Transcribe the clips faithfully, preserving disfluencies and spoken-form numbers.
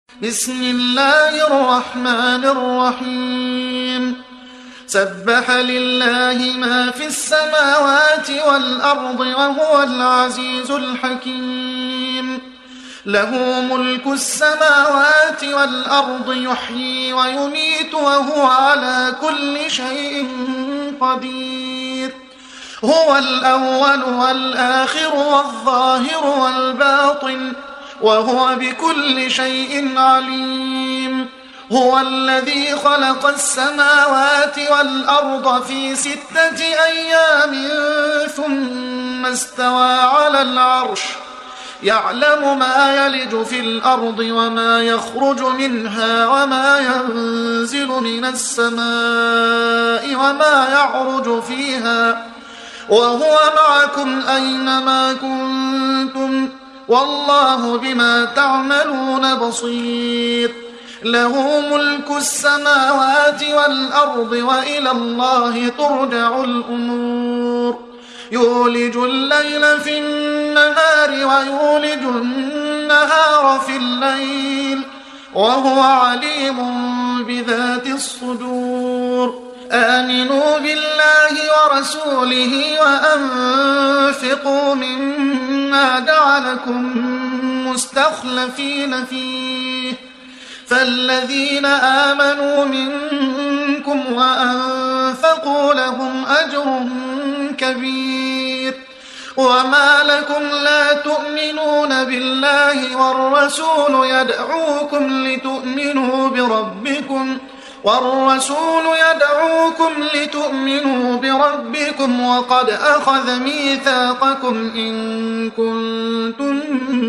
بسم الله الرحمن الرحيم سبح لله ما في السماوات والأرض وهو العزيز الحكيم له ملك السماوات والأرض يحيي ويميت وهو على كل شيء قدير هو الأول والآخر والظاهر والباطن وهو بكل شيء عليم هو الذي خلق السماوات والأرض في ستة أيام ثم استوى على العرش يعلم ما يلج في الأرض وما يخرج منها وما ينزل من السماء وما يعرج فيها وهو معكم أينما كنتم والله بما تعملون بصير له ملك السماوات والأرض وإلى الله ترجع الأمور يولج الليل في النهار ويولج النهار في الليل وهو عليم بذات الصدور آمنوا بالله ورسوله وأنفقوا مما جعلكم مستخلفين فيه فالذين آمنوا منكم وأنفقوا لهم أجر كبير وما لكم لا تؤمنون بالله والرسول يدعوكم لتؤمنوا بربكم والرسول يدعوكم لتؤمنوا بربكم وقد أخذ ميثاقكم إن كنتم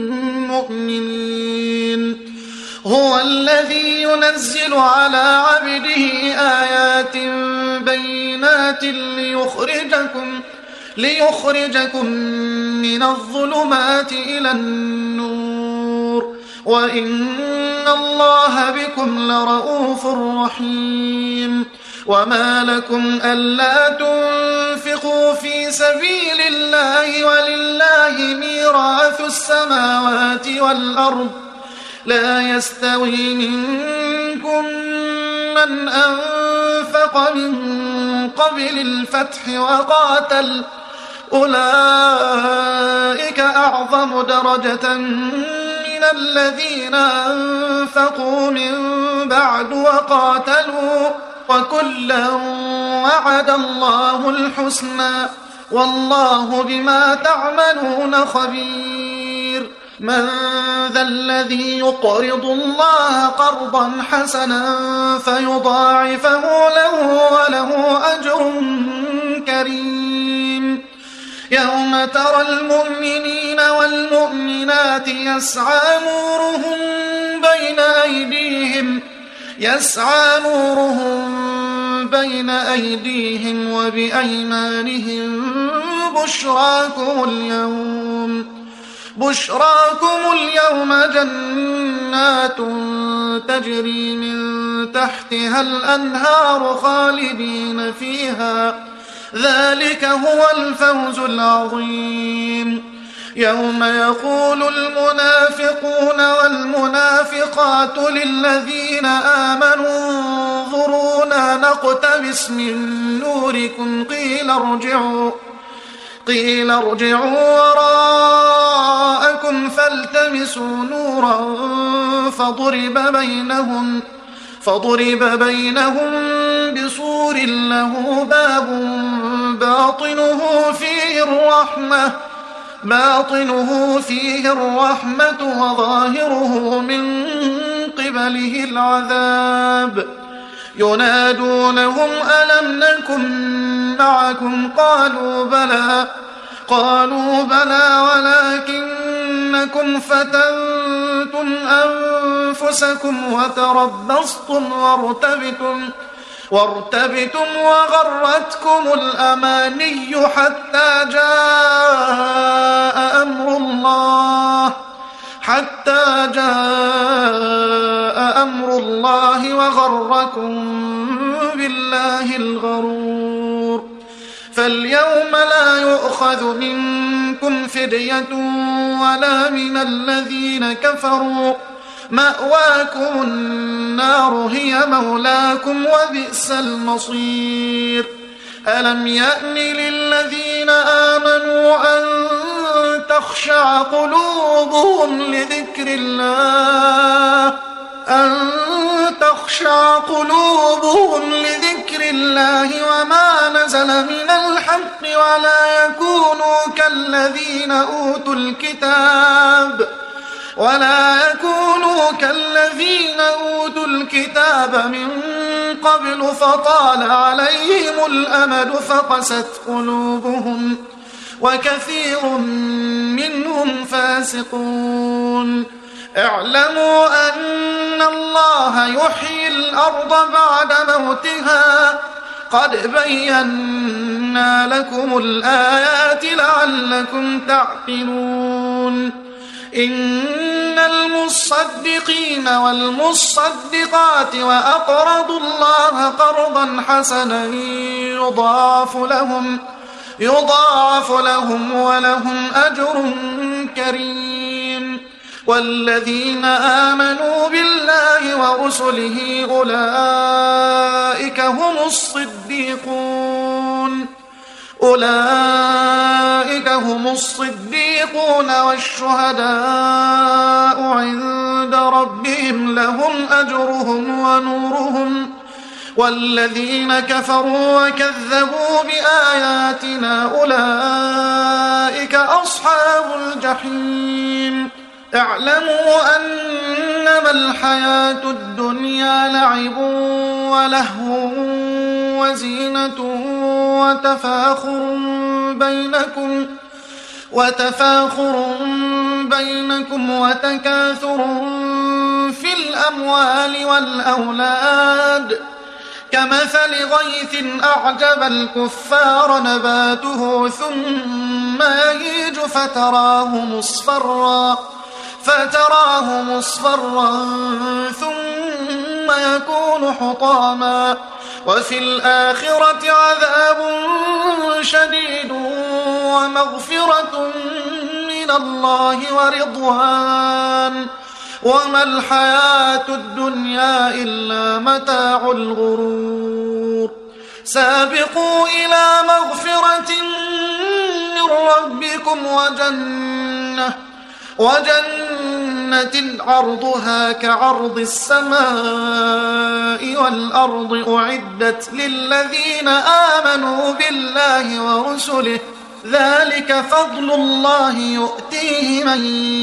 مؤمنين هو الذي ينزل على عبده آيات بينات ليخرجكم ليخرجكم من الظلمات إلى النور وإن الله بكم لرؤوف رحيم وما لكم ألا تنفقوا في سبيل الله ولله ميراث السماوات والأرض لا يستوي منكم من أنفق من قبل الفتح وقاتل أولئك أعظم درجة من الذين أنفقوا من بعد وقاتلوا وكلا وعد الله الحسنى والله بما تعملون خبير من ذا الذي يقرض الله قرضا حسنا فيضاعفه له وله أجر كريم يوم ترى المؤمنين والمؤمنات يسعى نورهم بين أيديهم يسعى نورهم بين أيديهم وبأيمانهم بشراكم اليوم بشراكم اليوم جنات تجري من تحتها الأنهار خالدين فيها ذلك هو الفوز العظيم يوم يقول المنافقون والمنافقات للذين آمنوا انظرونا نقتبس من نوركم قيل ارجعوا قيل ارجعوا وراءكم فالتمسوا نورا فضرب بينهم فضرب بينهم بسور له باب باطنه فيه الرحمة باطنه فيه الرحمة وظاهره من قبله العذاب ينادونهم ألم نكن معكم قالوا بلى قالوا بلى ولكنكم فتنتم أنفسكم وتربصتم وارتبتم وارتبتم وغرتكم الأماني حتى جاء أمر الله حتى جاء أمر الله وغركم بالله الغرور فاليوم لا يؤخذ منكم فدية ولا من الذين كفروا مأواكم النار هي مولاكم وبئس المصير. ألم يأن للذين آمنوا أن تخشع قلوبهم لذكر الله أن تخشع قلوبهم لذكر الله وما نزل من الحق ولا يكونوا كالذين أوتوا الكتاب ولا يكونوا كالذين أوتوا الكتاب من قبل فطال عليهم الأمد فقست قلوبهم وكثير منهم فاسقون. اعلموا أن الله يحيي الأرض بعد موتها قد بينا لكم الآيات لعلكم تعقلون. إن المصدقين والمصدقات وأقرضوا الله قرضا حسنا يضاعف لهم يضاعف لهم ولهم أجر كريم. والذين آمنوا بالله ورسله أولئك هم الصديقون أولئك هم الصديقون والشهداء عند ربهم لهم أجرهم ونورهم. والذين كفروا وكذبوا بآياتنا أولئك أصحاب الجحيم. اعلموا أنما الحياة الدنيا لعب ولهو وزينة وتفاخر بينكم وتفاخر بينكم وتكاثر في الأموال والأولاد كمثل غيث أعجب الكفار نباته ثم يهيج فتراه مصفرا فتراه مصفرا ثم يكون حطاما وفي الآخرة عذاب شديد ومغفرة من الله ورضوان وما الحياة الدنيا إلا متاع الغرور. سابقوا إلى مغفرة من ربكم وجنة وجنة عرضها كعرض السماء والأرض أعدت للذين آمنوا بالله ورسله ذلك فضل الله يؤتيه من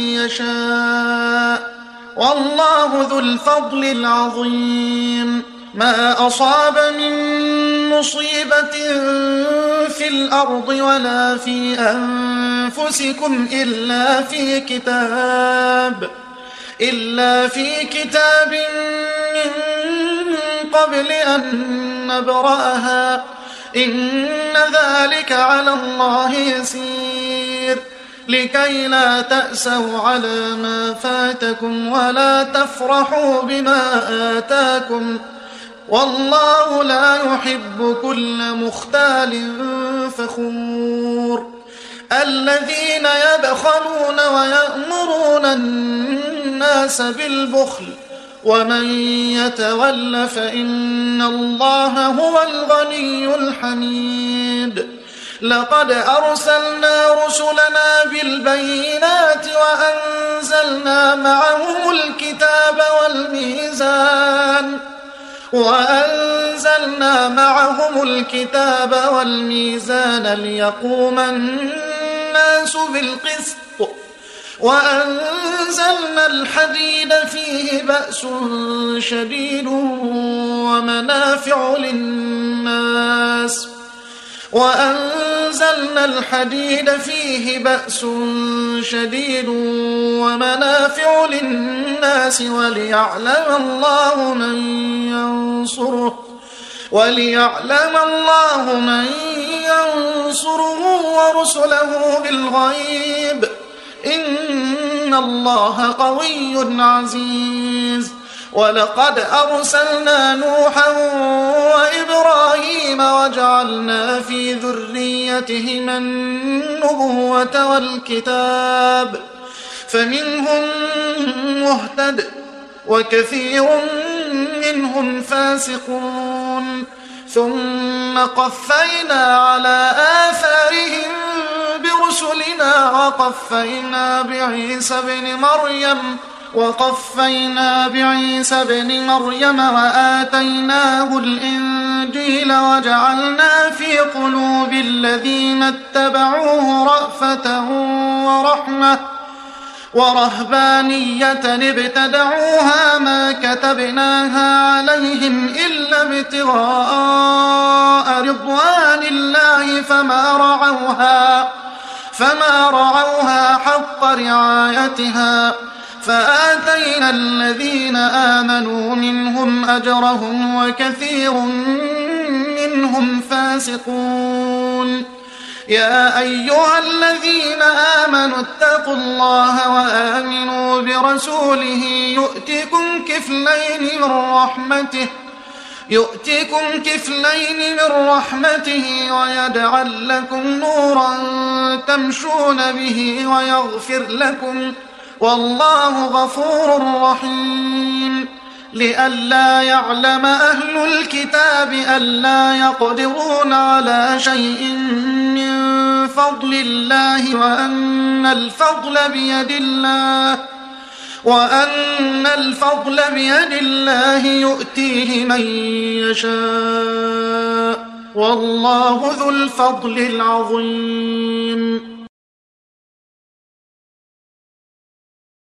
يشاء والله ذو الفضل العظيم. ما أصاب من مصيبة في الأرض ولا في أنفسكم إلا في كتاب إلا في كتاب من قبل أن نبرأها إن ذلك على الله يسير. لكي لا تأسوا على ما فاتكم ولا تفرحوا بما آتاكم والله لا يحب كل مختال فخور. الذين يبخلون ويأمرون الناس بالبخل ومن يتول فإن الله هو الغني الحميد. لقد أرسلنا رسلنا بالبينات وأنزلنا معهم الكتاب والميزان وأنزلنا معهم الكتاب والميزان ليقوم الناس بالقسط وأنزلنا الحديد فيه بأس شديد ومنافع للناس وأنزلنا الحديد فيه بأس شديد ومنافع للناس وليعلم الله من ينصره وليعلم الله من ينصره ورسله بالغيب إن الله قوي عزيز. ولقد أرسلنا نوحا وإبراهيم وجعلنا في ذريتهما النبوة والكتاب فمنهم مهتد وكثير منهم فاسقون. ثم قفينا على آثارهم برسلنا وقفينا بعيسى بن مريم وقفينا بعيسى بن مريم وآتيناه الإنجيل وجعلنا في قلوب الذين اتبعوه رأفة ورحمة ورهبانية ابتدعوها ما كتبناها عليهم إلا ابتغاء رضوان الله فما رعوها فما رعوها حق رعايتها فآتينا الذين آمنوا منهم أجرهم وكثير منهم فاسقون. يا أيها الذين آمنوا اتقوا الله وآمنوا برسوله يؤتكم كفلين من رحمته يؤتكم كفلين من رحمته ويجعل لكم نورا تمشون به ويغفر لكم والله غفور رحيم. لئلا يعلم أهل الكتاب ألا يقدرون على شيء من فضل الله وأن الفضل بيد الله وأن الفضل بيد الله يؤتيه من يشاء والله ذو الفضل العظيم.